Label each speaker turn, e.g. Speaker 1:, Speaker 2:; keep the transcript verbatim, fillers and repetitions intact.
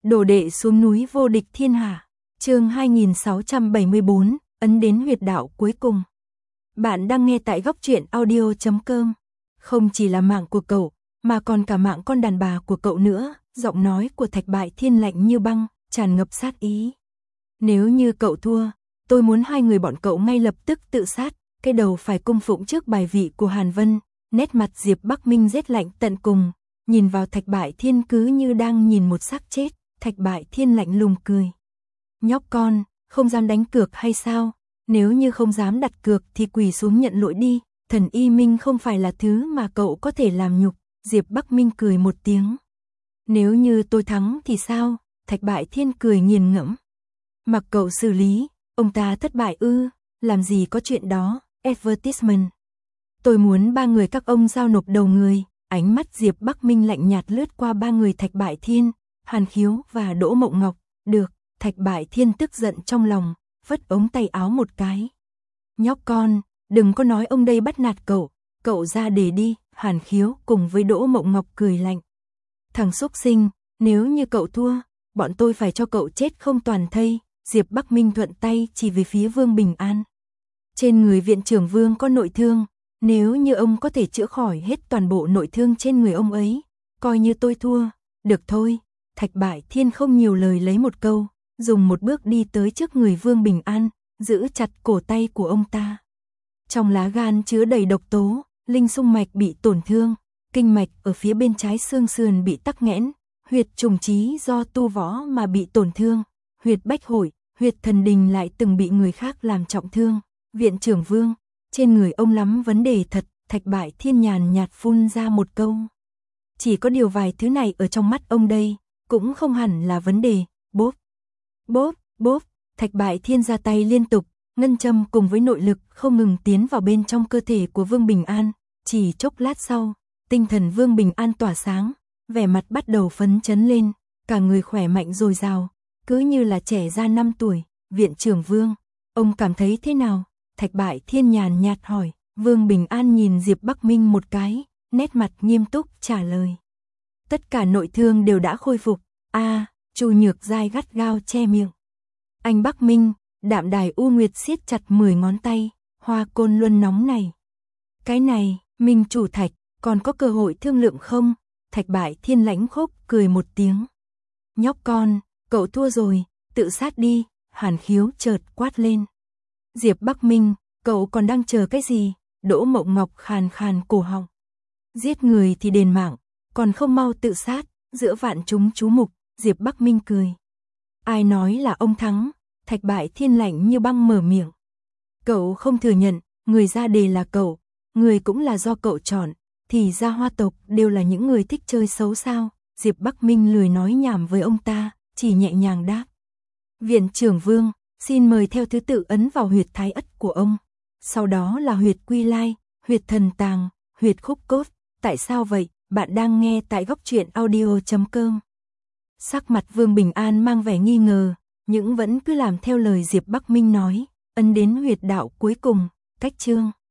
Speaker 1: Đồ đệ xuống núi vô địch thiên hạ. Chương hai nghìn sáu trăm bảy mươi bốn, ấn đến huyệt đạo cuối cùng. Bạn đang nghe tại góc truyện audio chấm com. Không chỉ là mạng của cậu, mà còn cả mạng con đàn bà của cậu nữa. Giọng nói của Thạch Bại Thiên lạnh như băng, tràn ngập sát ý. Nếu như cậu thua, tôi muốn hai người bọn cậu ngay lập tức tự sát, cái đầu phải cung phụng trước bài vị của Hàn Vân. Nét mặt Diệp Bắc Minh rét lạnh tận cùng, nhìn vào Thạch Bại Thiên cứ như đang nhìn một xác chết. Thạch Bại Thiên lạnh lùng cười. Nhóc con, không dám đánh cược hay sao? Nếu như không dám đặt cược thì quỳ xuống nhận lỗi đi. Thần Y Minh không phải là thứ mà cậu có thể làm nhục. Diệp Bắc Minh cười một tiếng. Nếu như tôi thắng thì sao? Thạch Bại Thiên cười nghiền ngẫm. Mặc cậu xử lý, ông ta thất bại ư? Làm gì có chuyện đó? Advertisement. Tôi muốn ba người các ông giao nộp đầu người. Ánh mắt Diệp Bắc Minh lạnh nhạt lướt qua ba người Thạch Bại Thiên, Hàn Khiếu và Đỗ Mộng Ngọc. Được, Thạch Bại Thiên tức giận trong lòng, vất ống tay áo một cái. Nhóc con, đừng có nói ông đây bắt nạt cậu, cậu ra để đi. Hàn Khiếu cùng với Đỗ Mộng Ngọc cười lạnh. Thằng xúc sinh, nếu như cậu thua, bọn tôi phải cho cậu chết không toàn thây. Diệp Bắc Minh thuận tay chỉ về phía Vương Bình An. Trên người viện trưởng Vương có nội thương, nếu như ông có thể chữa khỏi hết toàn bộ nội thương trên người ông ấy, coi như tôi thua. Được thôi. Thạch Bại Thiên không nhiều lời lấy một câu, dùng một bước đi tới trước người Vương Bình An, giữ chặt cổ tay của ông ta. Trong lá gan chứa đầy độc tố, linh xung mạch bị tổn thương, kinh mạch ở phía bên trái xương sườn bị tắc nghẽn, huyệt trùng trí do tu võ mà bị tổn thương, huyệt bách hội, huyệt thần đình lại từng bị người khác làm trọng thương. Viện trưởng Vương, trên người ông lắm vấn đề thật. Thạch Bại Thiên nhàn nhạt phun ra một câu. Chỉ có điều vài thứ này ở trong mắt ông đây, cũng không hẳn là vấn đề. Bốp, bốp, bốp. Thạch Bại Thiên ra tay liên tục, ngân châm cùng với nội lực không ngừng tiến vào bên trong cơ thể của Vương Bình An. Chỉ chốc lát sau, tinh thần Vương Bình An tỏa sáng, vẻ mặt bắt đầu phấn chấn lên, cả người khỏe mạnh dồi dào, cứ như là trẻ ra năm tuổi. Viện trưởng Vương, ông cảm thấy thế nào? Thạch Bại Thiên nhàn nhạt hỏi. Vương Bình An nhìn Diệp Bắc Minh một cái, nét mặt nghiêm túc trả lời. Tất cả nội thương đều đã khôi phục. A, à, Chu Nhược Giai gắt gao che miệng. Anh Bắc Minh, Đạm Đài U Nguyệt siết chặt mười ngón tay, Hoa Côn Luân nóng này. Cái này, Minh chủ Thạch, còn có cơ hội thương lượng không? Thạch Bại Thiên lãnh khốc cười một tiếng. Nhóc con, cậu thua rồi, tự sát đi. Hàn Khiếu chợt quát lên. Diệp Bắc Minh, cậu còn đang chờ cái gì? Đỗ Mộng Ngọc khàn khàn cổ họng. Giết người thì đền mạng, còn không mau tự sát. Giữa vạn chúng chú mục, Diệp Bắc Minh cười. Ai nói là ông thắng? Thạch Bại Thiên lạnh như băng mở miệng. Cậu không thừa nhận, người ra đề là cậu, người cũng là do cậu chọn, thì ra Hoa tộc đều là những người thích chơi xấu sao? Diệp Bắc Minh lười nói nhảm với ông ta, chỉ nhẹ nhàng đáp. Viện trưởng Vương, xin mời theo thứ tự ấn vào huyệt thái ất của ông. Sau đó là huyệt quy lai, huyệt thần tàng, huyệt khúc cốt. Tại sao vậy? Bạn đang nghe tại góc truyện audio chấm com. Sắc mặt Vương Bình An mang vẻ nghi ngờ, nhưng vẫn cứ làm theo lời Diệp Bắc Minh nói, ấn đến huyệt đạo cuối cùng. Cách chương